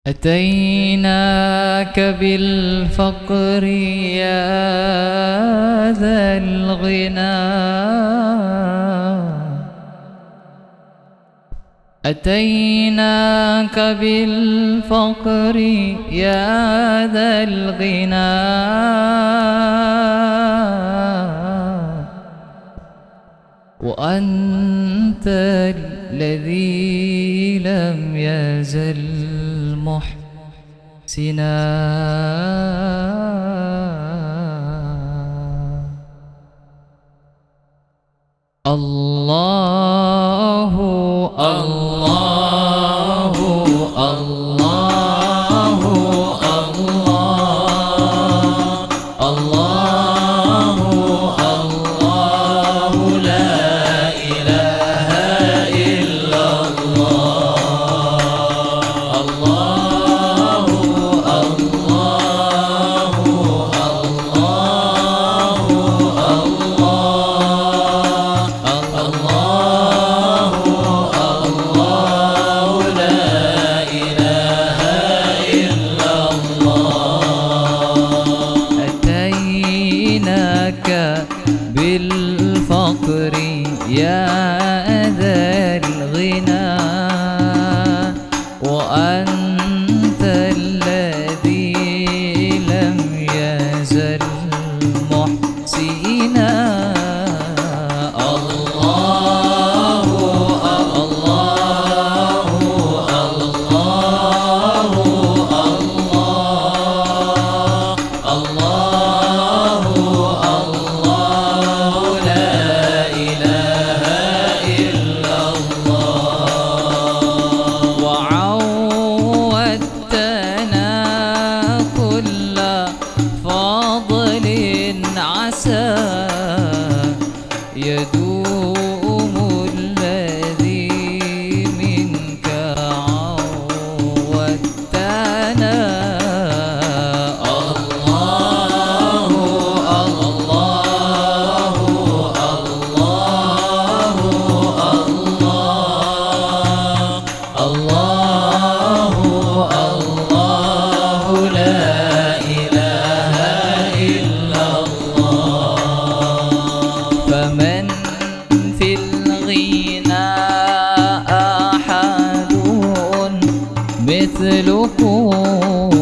أتيناك بالفقر يا ذا الغنى، أتيناك بالفقر يا ذا الغنى، وأنت الذي لم يزل محسنا. الله الله الله الله الله الله لا إله إلا الله. الله الله بالفقر يا ذا الغنى، وأنت الذي لم يزل محسنا. الله الله الله الله الله لا إله إلا الله. وعودتنا كل فضل عسى يدوم الذي منك عودتنا. الله الله الله الله الله لا إله إلا الله. فمن في الغنى أحد مثلكم